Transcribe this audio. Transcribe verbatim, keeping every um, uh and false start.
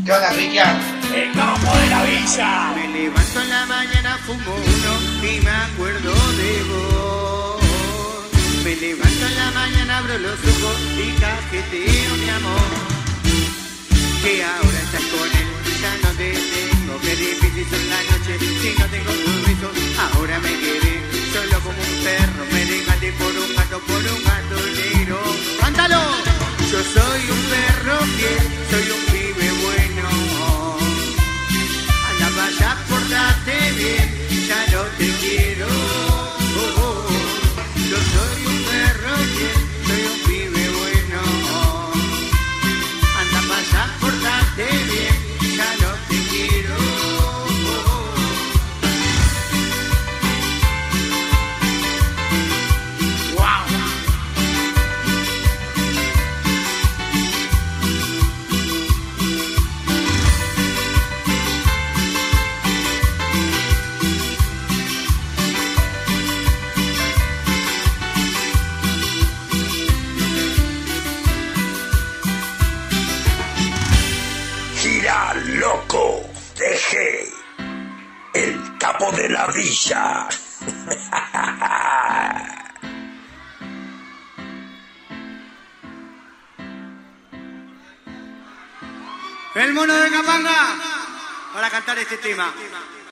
¿Qué onda, Riquia? ¡El capo de la villa! Me levanto en la mañana, fumo uno y me acuerdo de vos. Me levanto en la mañana, abro los ojos y cajeteo mi amor. Que ahora estás con él, ya no te tengo. Qué difícil son las noches si no tengo tus besos. Ahora me quedé solo como un perro. Me dejaste por un gato, por un gato negro. ¡Cántalo! Yo soy un perro fiel, soy un pibe bueno. Anda para allá, portate bien, ya no te quiero. Oh, oh. Yo soy un perro fiel, soy un pibe bueno. Anda para allá, portate bien, ya no te quiero. ¡Gira, loco! ¡Deje! ¡El capo de la villa! El mono de Capanga para cantar este tema.